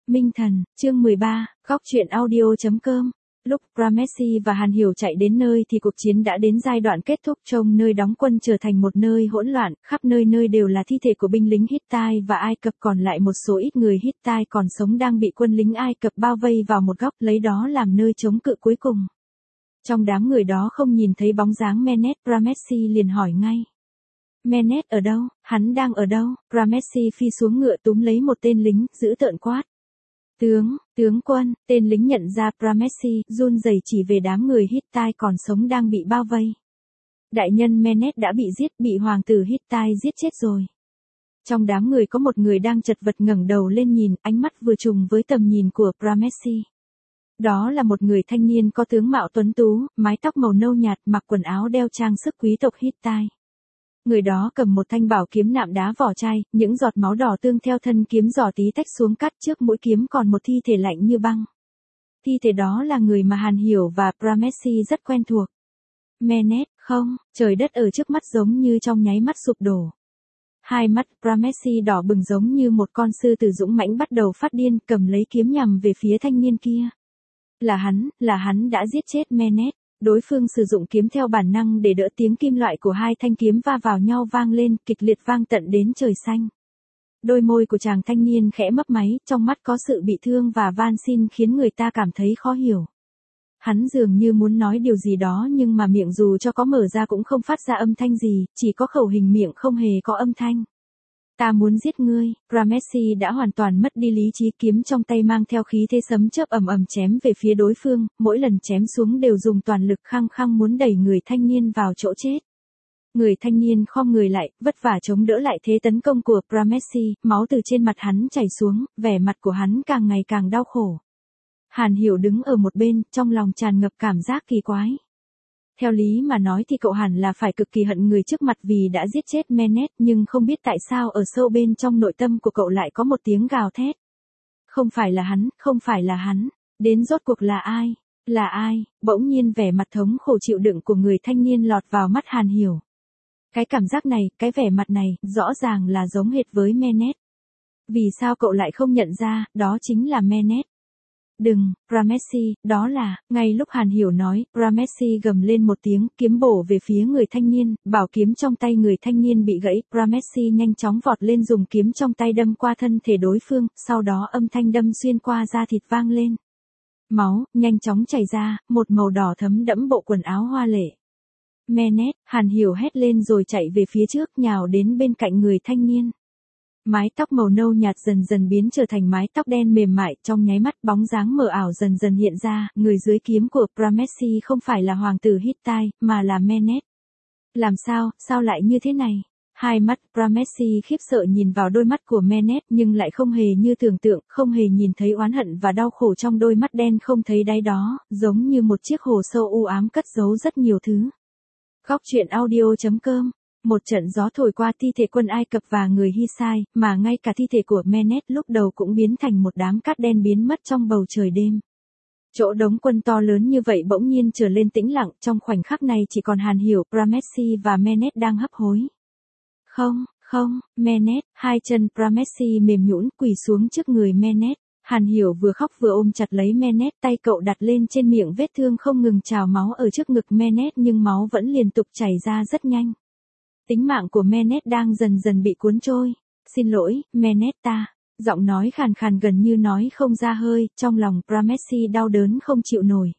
Minh Thần, chương 13, góc truyện audio.com. Lúc Pramessi và Hàn Hiểu chạy đến nơi thì cuộc chiến đã đến giai đoạn kết thúc, trông nơi đóng quân trở thành một nơi hỗn loạn, khắp nơi nơi đều là thi thể của binh lính Hittite và Ai Cập, còn lại một số ít người Hittite còn sống đang bị quân lính Ai Cập bao vây vào một góc, lấy đó làm nơi chống cự cuối cùng. Trong đám người đó không nhìn thấy bóng dáng Menet, Pramessi liền hỏi ngay. Menet ở đâu, hắn đang ở đâu? Pramessi phi xuống ngựa túm lấy một tên lính, dữ tợn quát. Tướng quân, tên lính nhận ra Pramessi, run rẩy chỉ về đám người Hittite còn sống đang bị bao vây. Đại nhân Menet đã bị giết, bị hoàng tử Hittite giết chết rồi. Trong đám người có một người đang chật vật ngẩng đầu lên nhìn, ánh mắt vừa trùng với tầm nhìn của Pramessi. Đó là một người thanh niên có tướng mạo tuấn tú, mái tóc màu nâu nhạt, mặc quần áo đeo trang sức quý tộc Hittite. Người đó cầm một thanh bảo kiếm nạm đá vỏ chai, những giọt máu đỏ tương theo thân kiếm giò tí tách xuống, cắt trước mũi kiếm còn một thi thể lạnh như băng. Thi thể đó là người mà Hàn Hiểu và Pramessi rất quen thuộc. Menet, không, trời đất ở trước mắt giống như trong nháy mắt sụp đổ. Hai mắt Pramessi đỏ bừng giống như một con sư tử dũng mãnh bắt đầu phát điên, cầm lấy kiếm nhằm về phía thanh niên kia. Là hắn đã giết chết Menet. Đối phương sử dụng kiếm theo bản năng để đỡ tiếng kim loại của hai thanh kiếm va vào nhau vang lên, kịch liệt vang tận đến trời xanh. Đôi môi của chàng thanh niên khẽ mấp máy, trong mắt có sự bị thương và van xin khiến người ta cảm thấy khó hiểu. Hắn dường như muốn nói điều gì đó nhưng mà miệng dù cho có mở ra cũng không phát ra âm thanh gì, chỉ có khẩu hình miệng không hề có âm thanh. Ta muốn giết ngươi. Pramessi đã hoàn toàn mất đi lý trí, kiếm trong tay mang theo khí thế sấm chớp ầm ầm chém về phía đối phương, mỗi lần chém xuống đều dùng toàn lực, khăng khăng muốn đẩy người thanh niên vào chỗ chết. Người thanh niên khom người lại, vất vả chống đỡ lại thế tấn công của Pramessi, máu từ trên mặt hắn chảy xuống, vẻ mặt của hắn càng ngày càng đau khổ. Hàn Hiểu đứng ở một bên, trong lòng tràn ngập cảm giác kỳ quái. Theo lý mà nói thì cậu hẳn là phải cực kỳ hận người trước mặt vì đã giết chết Menet, nhưng không biết tại sao ở sâu bên trong nội tâm của cậu lại có một tiếng gào thét. Không phải là hắn, đến rốt cuộc là ai, bỗng nhiên vẻ mặt thống khổ chịu đựng của người thanh niên lọt vào mắt Hàn Hiểu. Cái cảm giác này, cái vẻ mặt này, rõ ràng là giống hệt với Menet. Vì sao cậu lại không nhận ra, đó chính là Menet? Đừng, Pramessi, đó là, ngay lúc Hàn Hiểu nói, Pramessi gầm lên một tiếng, kiếm bổ về phía người thanh niên, bảo kiếm trong tay người thanh niên bị gãy, Pramessi nhanh chóng vọt lên dùng kiếm trong tay đâm qua thân thể đối phương, sau đó âm thanh đâm xuyên qua da thịt vang lên. Máu, nhanh chóng chảy ra, một màu đỏ thấm đẫm bộ quần áo hoa lệ. Menet, Hàn Hiểu hét lên rồi chạy về phía trước, nhào đến bên cạnh người thanh niên. Mái tóc màu nâu nhạt dần dần biến trở thành mái tóc đen mềm mại, trong nháy mắt bóng dáng mờ ảo dần dần hiện ra, người dưới kiếm của Pramessi không phải là hoàng tử Hittite, mà là Menet. Làm sao lại như thế này? Hai mắt Pramessi khiếp sợ nhìn vào đôi mắt của Menet nhưng lại không hề như tưởng tượng, không hề nhìn thấy oán hận và đau khổ trong đôi mắt đen không thấy đáy đó, giống như một chiếc hồ sâu u ám cất giấu rất nhiều thứ. Góc truyện audio.com. Một trận gió thổi qua thi thể quân Ai Cập và người Hittite, mà ngay cả thi thể của Menet lúc đầu cũng biến thành một đám cát đen biến mất trong bầu trời đêm. Chỗ đống quân to lớn như vậy bỗng nhiên trở lên tĩnh lặng, trong khoảnh khắc này chỉ còn Hàn Hiểu, Pramessi và Menet đang hấp hối. Không, Menet, hai chân Pramessi mềm nhũn quỳ xuống trước người Menet. Hàn Hiểu vừa khóc vừa ôm chặt lấy Menet, tay cậu đặt lên trên miệng vết thương không ngừng trào máu ở trước ngực Menet nhưng máu vẫn liên tục chảy ra rất nhanh. Tính mạng của Menet đang dần dần bị cuốn trôi. Xin lỗi, Menet ta. Giọng nói khàn khàn gần như nói không ra hơi, trong lòng Pramessi đau đớn không chịu nổi.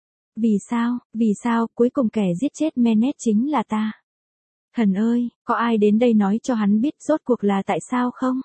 Vì sao, cuối cùng kẻ giết chết Menet chính là ta? Thần ơi, có ai đến đây nói cho hắn biết rốt cuộc là tại sao không?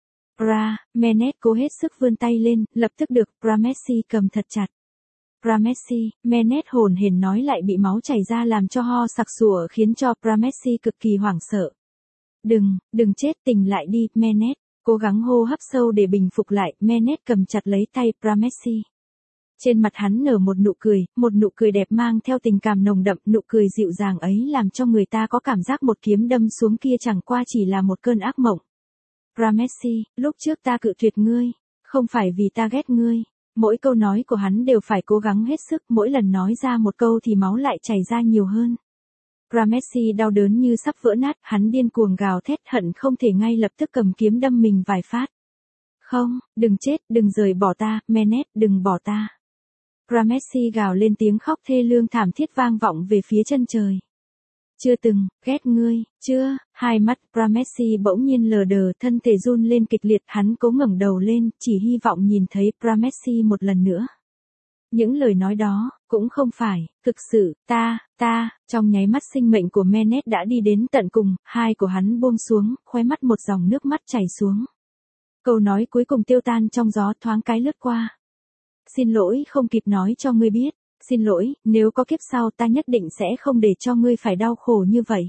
Menet cố hết sức vươn tay lên, lập tức được Pramessi cầm thật chặt. Pramessi, Menet hồn hển nói lại bị máu chảy ra làm cho ho sặc sụa khiến cho Pramessi cực kỳ hoảng sợ. Đừng chết, tỉnh lại đi, Menet. Cố gắng hô hấp sâu để bình phục lại, Menet cầm chặt lấy tay Pramessi. Trên mặt hắn nở một nụ cười đẹp mang theo tình cảm nồng đậm, nụ cười dịu dàng ấy làm cho người ta có cảm giác một kiếm đâm xuống kia chẳng qua chỉ là một cơn ác mộng. Pramessi, lúc trước ta cự tuyệt ngươi, không phải vì ta ghét ngươi. Mỗi câu nói của hắn đều phải cố gắng hết sức, mỗi lần nói ra một câu thì máu lại chảy ra nhiều hơn. Pramessi đau đớn như sắp vỡ nát, hắn điên cuồng gào thét hận không thể ngay lập tức cầm kiếm đâm mình vài phát. Không, đừng chết, đừng rời bỏ ta, Manet, đừng bỏ ta. Pramessi gào lên, tiếng khóc thê lương thảm thiết vang vọng về phía chân trời. Chưa từng, ghét ngươi, chưa, hai mắt Pramessi bỗng nhiên lờ đờ, thân thể run lên kịch liệt, hắn cố ngẩng đầu lên, chỉ hy vọng nhìn thấy Pramessi một lần nữa. Những lời nói đó, cũng không phải, thực sự, trong nháy mắt sinh mệnh của Manet đã đi đến tận cùng, hai của hắn buông xuống, khóe mắt một dòng nước mắt chảy xuống. Câu nói cuối cùng tiêu tan trong gió, thoáng cái lướt qua. Xin lỗi, không kịp nói cho ngươi biết. Xin lỗi, nếu có kiếp sau ta nhất định sẽ không để cho ngươi phải đau khổ như vậy.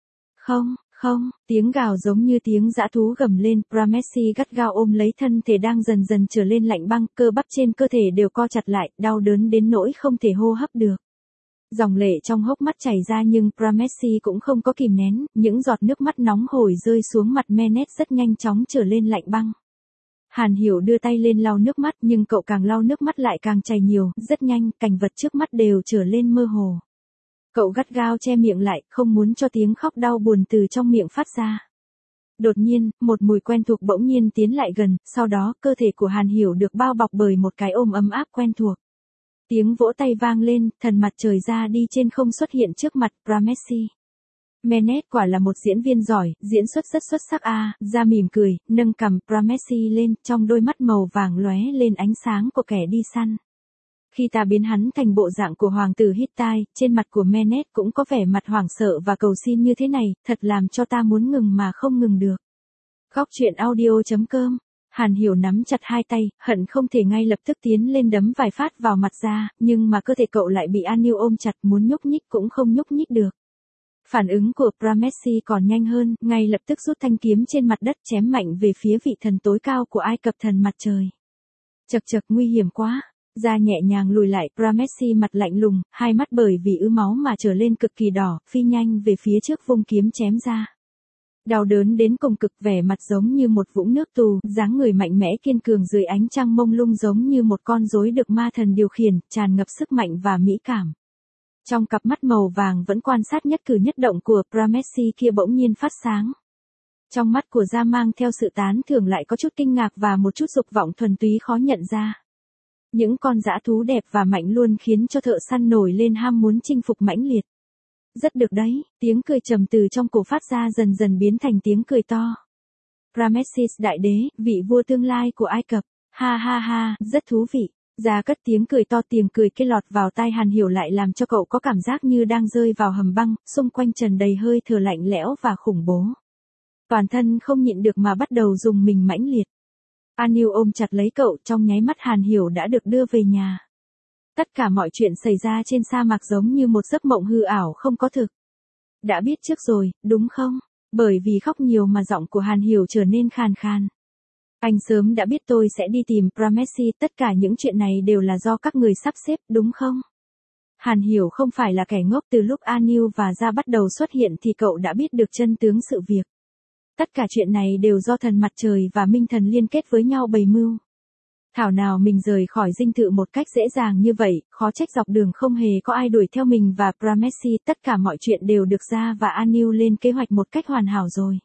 Không, tiếng gào giống như tiếng dã thú gầm lên, Pramessi gắt gao ôm lấy thân thể đang dần dần trở lên lạnh băng, cơ bắp trên cơ thể đều co chặt lại, đau đớn đến nỗi không thể hô hấp được. Dòng lệ trong hốc mắt chảy ra nhưng Pramessi cũng không có kìm nén, những giọt nước mắt nóng hổi rơi xuống mặt Manet rất nhanh chóng trở lên lạnh băng. Hàn Hiểu đưa tay lên lau nước mắt nhưng cậu càng lau nước mắt lại càng chảy nhiều, rất nhanh, cảnh vật trước mắt đều trở lên mơ hồ. Cậu gắt gao che miệng lại, không muốn cho tiếng khóc đau buồn từ trong miệng phát ra. Đột nhiên, một mùi quen thuộc bỗng nhiên tiến lại gần, sau đó, cơ thể của Hàn Hiểu được bao bọc bởi một cái ôm ấm áp quen thuộc. Tiếng vỗ tay vang lên, thần mặt trời ra đi trên không xuất hiện trước mặt Pramessi. Manet quả là một diễn viên giỏi, diễn xuất rất xuất sắc ra mỉm cười, nâng cằm Pramessi lên, trong đôi mắt màu vàng lóe lên ánh sáng của kẻ đi săn. Khi ta biến hắn thành bộ dạng của hoàng tử Hittite, trên mặt của Manet cũng có vẻ mặt hoảng sợ và cầu xin như thế này, thật làm cho ta muốn ngừng mà không ngừng được. Góc truyện audio.com. Hàn Hiểu nắm chặt hai tay, hận không thể ngay lập tức tiến lên đấm vài phát vào mặt ra, nhưng mà cơ thể cậu lại bị Aniu ôm chặt, muốn nhúc nhích cũng không nhúc nhích được. Phản ứng của Pramessi còn nhanh hơn, ngay lập tức rút thanh kiếm trên mặt đất chém mạnh về phía vị thần tối cao của Ai Cập, thần mặt trời. Chậc nguy hiểm quá. Ra nhẹ nhàng lùi lại, Pramessi mặt lạnh lùng, hai mắt bởi vì ứ máu mà trở lên cực kỳ đỏ, phi nhanh về phía trước vung kiếm chém ra. Đau đớn đến cùng cực, vẻ mặt giống như một vũng nước tù, dáng người mạnh mẽ kiên cường dưới ánh trăng mông lung giống như một con rối được ma thần điều khiển, tràn ngập sức mạnh và mỹ cảm. Trong cặp mắt màu vàng vẫn quan sát nhất cử nhất động của Pramessi kia bỗng nhiên phát sáng. Trong mắt của Ra mang theo sự tán thưởng lại có chút kinh ngạc và một chút dục vọng thuần túy khó nhận ra. Những con dã thú đẹp và mạnh luôn khiến cho thợ săn nổi lên ham muốn chinh phục mãnh liệt. Rất được đấy, tiếng cười trầm từ trong cổ phát ra dần dần biến thành tiếng cười to. Pramessis đại đế, vị vua tương lai của Ai Cập, ha ha ha, rất thú vị. Ra cất tiếng cười to, tiếng cười kia lọt vào tai Hàn Hiểu lại làm cho cậu có cảm giác như đang rơi vào hầm băng, xung quanh tràn đầy hơi thở lạnh lẽo và khủng bố. Toàn thân không nhịn được mà bắt đầu rùng mình mãnh liệt. Aniu ôm chặt lấy cậu, trong nháy mắt Hàn Hiểu đã được đưa về nhà. Tất cả mọi chuyện xảy ra trên sa mạc giống như một giấc mộng hư ảo không có thực. Đã biết trước rồi, đúng không? Bởi vì khóc nhiều mà giọng của Hàn Hiểu trở nên khàn khàn. Anh sớm đã biết tôi sẽ đi tìm Pramessi, tất cả những chuyện này đều là do các người sắp xếp, đúng không? Hàn Hiểu không phải là kẻ ngốc, từ lúc Aniu và Ra bắt đầu xuất hiện thì cậu đã biết được chân tướng sự việc. Tất cả chuyện này đều do thần mặt trời và minh thần liên kết với nhau bày mưu. Thảo nào mình rời khỏi dinh thự một cách dễ dàng như vậy, khó trách dọc đường không hề có ai đuổi theo mình và Pramessi, tất cả mọi chuyện đều được Ra và Aniu lên kế hoạch một cách hoàn hảo rồi.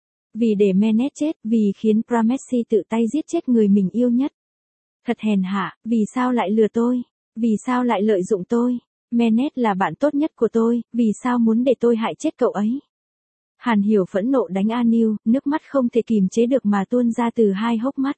Vì để Manet chết, vì khiến Pramessi tự tay giết chết người mình yêu nhất. Thật hèn hạ, vì sao lại lừa tôi? Vì sao lại lợi dụng tôi? Manet là bạn tốt nhất của tôi, vì sao muốn để tôi hại chết cậu ấy? Hàn Hiểu phẫn nộ đánh Aniu, nước mắt không thể kìm chế được mà tuôn ra từ hai hốc mắt.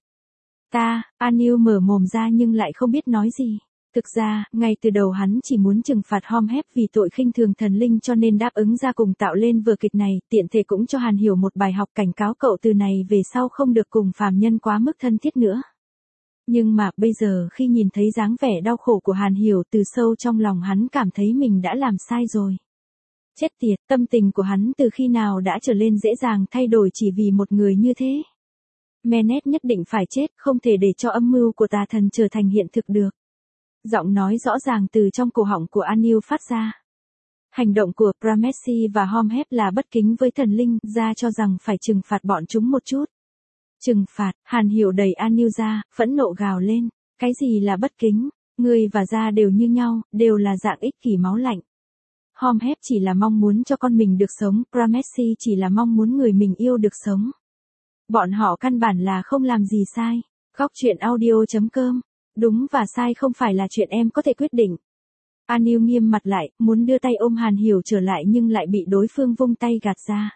Aniu mở mồm ra nhưng lại không biết nói gì. Thực ra, ngay từ đầu hắn chỉ muốn trừng phạt Hormheb vì tội khinh thường thần linh cho nên đáp ứng ra cùng tạo lên vở kịch này, tiện thể cũng cho Hàn Hiểu một bài học cảnh cáo cậu từ này về sau không được cùng phàm nhân quá mức thân thiết nữa. Nhưng mà bây giờ khi nhìn thấy dáng vẻ đau khổ của Hàn Hiểu, từ sâu trong lòng hắn cảm thấy mình đã làm sai rồi. Chết tiệt, tâm tình của hắn từ khi nào đã trở lên dễ dàng thay đổi chỉ vì một người như thế. Manet nhất định phải chết, không thể để cho âm mưu của tà thần trở thành hiện thực được. Giọng nói rõ ràng từ trong cổ họng của Aniu phát ra. Hành động của Pramessi và Hormheb là bất kính với thần linh, Ra cho rằng phải trừng phạt bọn chúng một chút. Trừng phạt, Hàn Hiểu đẩy Aniu ra, phẫn nộ gào lên. Cái gì là bất kính? Ngươi và Ra đều như nhau, đều là dạng ích kỷ máu lạnh. Hormheb chỉ là mong muốn cho con mình được sống, Pramessi chỉ là mong muốn người mình yêu được sống. Bọn họ căn bản là không làm gì sai. Góc chuyện audio.com. Đúng và sai không phải là chuyện em có thể quyết định. An Yêu nghiêm mặt lại, muốn đưa tay ôm Hàn Hiểu trở lại nhưng lại bị đối phương vung tay gạt ra.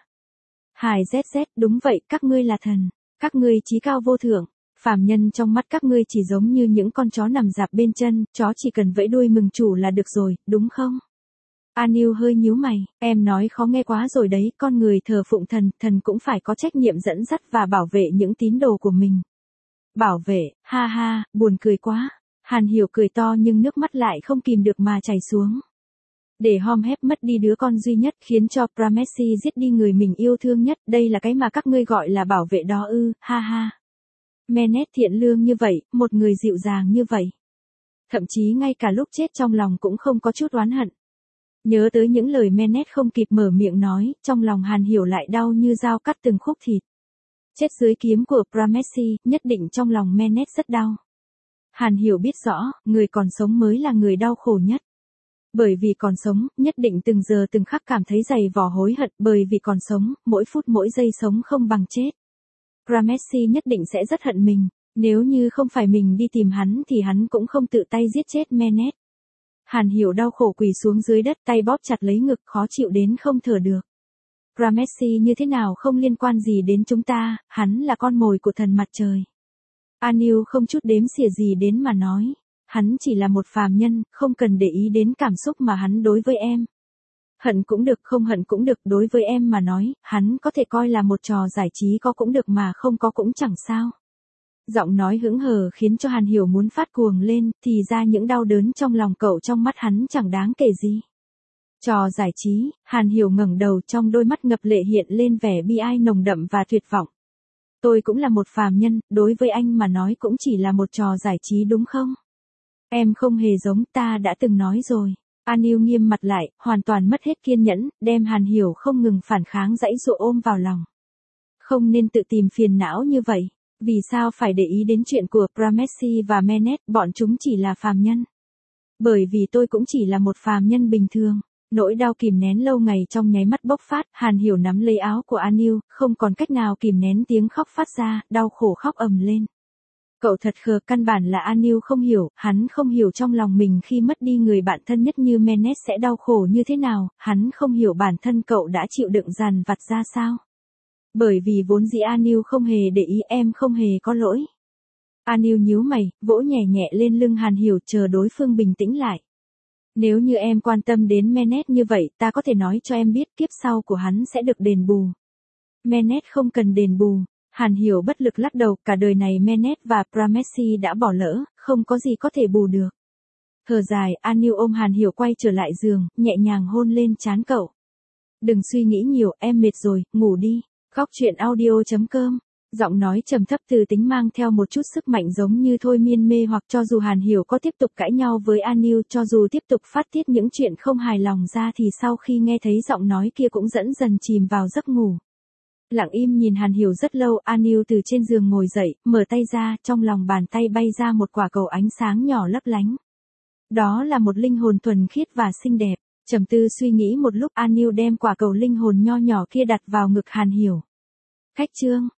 Hài ZZ, đúng vậy, các ngươi là thần. Các ngươi chí cao vô thượng. Phàm nhân trong mắt các ngươi chỉ giống như những con chó nằm rạp bên chân, chó chỉ cần vẫy đuôi mừng chủ là được rồi, đúng không? An Yêu hơi nhíu mày, em nói khó nghe quá rồi đấy, con người thờ phụng thần, thần cũng phải có trách nhiệm dẫn dắt và bảo vệ những tín đồ của mình. Bảo vệ, ha ha, buồn cười quá. Hàn Hiểu cười to nhưng nước mắt lại không kìm được mà chảy xuống. Để Hom Hep mất đi đứa con duy nhất khiến cho Pramessi giết đi người mình yêu thương nhất, đây là cái mà các ngươi gọi là bảo vệ đó ư, ha ha. Menet thiện lương như vậy, một người dịu dàng như vậy. Thậm chí ngay cả lúc chết trong lòng cũng không có chút oán hận. Nhớ tới những lời Menet không kịp mở miệng nói, trong lòng Hàn Hiểu lại đau như dao cắt từng khúc thịt. Chết dưới kiếm của Pramessi, nhất định trong lòng Menet rất đau. Hàn Hiểu biết rõ, người còn sống mới là người đau khổ nhất. Bởi vì còn sống, nhất định từng giờ từng khắc cảm thấy dày vò hối hận, bởi vì còn sống, mỗi phút mỗi giây sống không bằng chết. Pramessi nhất định sẽ rất hận mình, nếu như không phải mình đi tìm hắn thì hắn cũng không tự tay giết chết Menet. Hàn Hiểu đau khổ quỳ xuống dưới đất, tay bóp chặt lấy ngực, khó chịu đến không thở được. Pramessi như thế nào không liên quan gì đến chúng ta, hắn là con mồi của thần mặt trời. An Yêu không chút đếm xỉa gì đến mà nói, hắn chỉ là một phàm nhân, không cần để ý đến cảm xúc mà hắn đối với em. Hận cũng được, không hận cũng được, đối với em mà nói, hắn có thể coi là một trò giải trí, có cũng được mà không có cũng chẳng sao. Giọng nói hững hờ khiến cho Hàn Hiểu muốn phát cuồng lên, thì ra những đau đớn trong lòng cậu trong mắt hắn chẳng đáng kể gì. Trò giải trí, Hàn Hiểu ngẩng đầu, trong đôi mắt ngập lệ hiện lên vẻ bi ai nồng đậm và tuyệt vọng. Tôi cũng là một phàm nhân, đối với anh mà nói cũng chỉ là một trò giải trí đúng không? Em không hề giống, ta đã từng nói rồi. An Yêu nghiêm mặt lại, hoàn toàn mất hết kiên nhẫn, đem Hàn Hiểu không ngừng phản kháng dãy dụa ôm vào lòng. Không nên tự tìm phiền não như vậy. Vì sao phải để ý đến chuyện của Pramessi và Menet, bọn chúng chỉ là phàm nhân. Bởi vì tôi cũng chỉ là một phàm nhân bình thường. Nỗi đau kìm nén lâu ngày trong nháy mắt bộc phát, Hàn Hiểu nắm lấy áo của An Yêu, không còn cách nào kìm nén tiếng khóc phát ra, đau khổ khóc ầm lên. Cậu thật khờ, căn bản là An Yêu không hiểu, hắn không hiểu trong lòng mình khi mất đi người bạn thân nhất như Menet sẽ đau khổ như thế nào, hắn không hiểu bản thân cậu đã chịu đựng dằn vặt ra sao. Bởi vì vốn dĩ An Yêu không hề để ý, em không hề có lỗi. An Yêu nhíu mày, vỗ nhẹ nhẹ lên lưng Hàn Hiểu, chờ đối phương bình tĩnh lại. Nếu như em quan tâm đến Menet như vậy, ta có thể nói cho em biết kiếp sau của hắn sẽ được đền bù. Menet không cần đền bù. Hàn Hiểu bất lực lắc đầu, cả đời này Menet và Pramessi đã bỏ lỡ, không có gì có thể bù được. Thở dài, An Yêu ôm Hàn Hiểu quay trở lại giường, nhẹ nhàng hôn lên trán cậu. Đừng suy nghĩ nhiều, em mệt rồi, ngủ đi. Góc chuyện audio.com. Giọng nói trầm thấp từ tính mang theo một chút sức mạnh giống như thôi miên mê hoặc, cho dù Hàn Hiểu có tiếp tục cãi nhau với An Yêu, cho dù tiếp tục phát tiết những chuyện không hài lòng ra thì sau khi nghe thấy giọng nói kia cũng dẫn dần chìm vào giấc ngủ. Lặng im nhìn Hàn Hiểu rất lâu, An Yêu từ trên giường ngồi dậy, mở tay ra, trong lòng bàn tay bay ra một quả cầu ánh sáng nhỏ lấp lánh. Đó là một linh hồn thuần khiết và xinh đẹp. Trầm tư suy nghĩ một lúc, An Yêu đem quả cầu linh hồn nho nhỏ kia đặt vào ngực Hàn Hiểu. Cách chương